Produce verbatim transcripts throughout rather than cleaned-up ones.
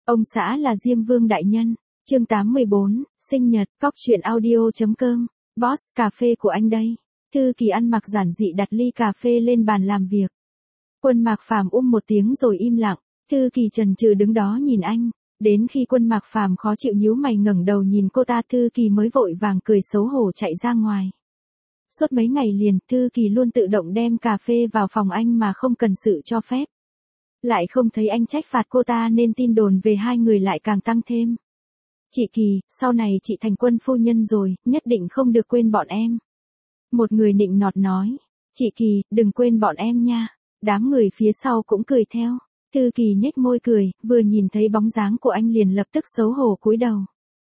Ông xã là Diêm Vương đại nhân. Chương tám mươi bốn, sinh nhật, cóc truyện audio.com. Boss, cà phê của anh đây. Thư Kỳ ăn mặc giản dị đặt ly cà phê lên bàn làm việc. Quân Mạc Phàm um một tiếng rồi im lặng. Thư Kỳ chần chừ đứng đó nhìn anh. Đến khi Quân Mạc Phàm khó chịu nhíu mày ngẩng đầu nhìn cô ta, Thư Kỳ mới vội vàng cười xấu hổ chạy ra ngoài. Suốt mấy ngày liền, Thư Kỳ luôn tự động đem cà phê vào phòng anh mà không cần sự cho phép. Lại không thấy anh trách phạt cô ta nên tin đồn về hai người lại càng tăng thêm. Chị Kỳ, sau này chị thành Quân phu nhân rồi, nhất định không được quên bọn em. Một người nịnh nọt nói. Chị Kỳ, đừng quên bọn em nha. Đám người phía sau cũng cười theo. Thư Kỳ nhếch môi cười, vừa nhìn thấy bóng dáng của anh liền lập tức xấu hổ cúi đầu.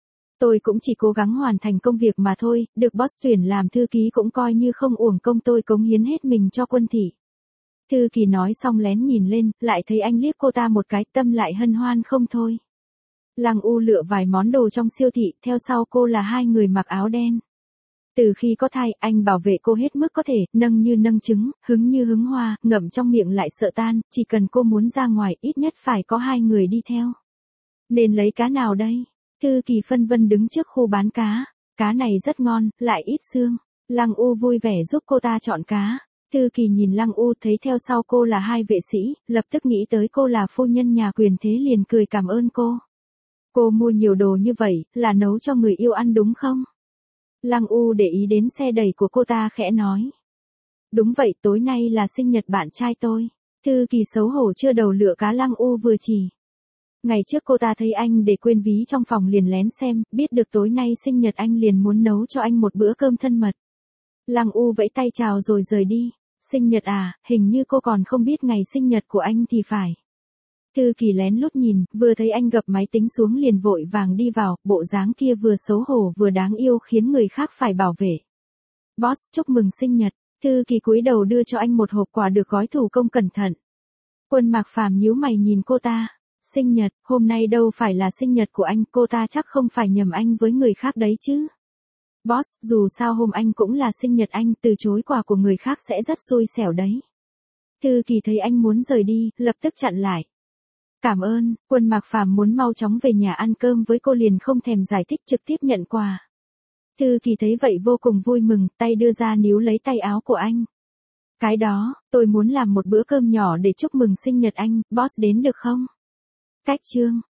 Tôi cũng chỉ cố gắng hoàn thành công việc mà thôi, được boss tuyển làm thư ký cũng coi như không uổng công tôi cống hiến hết mình cho Quân thị. Thư Kỳ nói xong lén nhìn lên, lại thấy anh liếc cô ta một cái, tâm lại hân hoan không thôi. Lăng U lựa vài món đồ trong siêu thị, theo sau cô là hai người mặc áo đen. Từ khi có thai, anh bảo vệ cô hết mức có thể, nâng như nâng trứng, hứng như hứng hoa, ngậm trong miệng lại sợ tan, chỉ cần cô muốn ra ngoài ít nhất phải có hai người đi theo. Nên lấy cá nào đây? Thư Kỳ phân vân đứng trước khu bán cá. Cá này rất ngon, lại ít xương. Lăng U vui vẻ giúp cô ta chọn cá. Thư Kỳ nhìn Lăng U thấy theo sau cô là hai vệ sĩ, lập tức nghĩ tới cô là phu nhân nhà quyền thế liền cười cảm ơn cô. Cô mua nhiều đồ như vậy, là nấu cho người yêu ăn đúng không? Lăng U để ý đến xe đẩy của cô ta khẽ nói. Đúng vậy, tối nay là sinh nhật bạn trai tôi. Thư Kỳ xấu hổ chưa đầu lựa cá Lăng U vừa chỉ. Ngày trước cô ta thấy anh để quên ví trong phòng liền lén xem, biết được tối nay sinh nhật anh liền muốn nấu cho anh một bữa cơm thân mật. Lăng U vẫy tay chào rồi rời đi. Sinh nhật à, hình như cô còn không biết ngày sinh nhật của anh thì phải. Thư Kỳ lén lút nhìn, vừa thấy anh gập máy tính xuống liền vội vàng đi vào, bộ dáng kia vừa xấu hổ vừa đáng yêu khiến người khác phải bảo vệ. Boss, chúc mừng sinh nhật. Thư Kỳ cúi đầu đưa cho anh một hộp quà được gói thủ công cẩn thận. Quân Mạc Phàm nhíu mày nhìn cô ta. Sinh nhật, hôm nay đâu phải là sinh nhật của anh, cô ta chắc không phải nhầm anh với người khác đấy chứ. Boss, dù sao hôm anh cũng là sinh nhật anh, từ chối quà của người khác sẽ rất xui xẻo đấy. Thư Kỳ thấy anh muốn rời đi, lập tức chặn lại. Cảm ơn. Quân Mạc Phàm muốn mau chóng về nhà ăn cơm với cô liền không thèm giải thích trực tiếp nhận quà. Thư Kỳ thấy vậy vô cùng vui mừng, tay đưa ra níu lấy tay áo của anh. Cái đó, tôi muốn làm một bữa cơm nhỏ để chúc mừng sinh nhật anh, boss đến được không? Cách chương.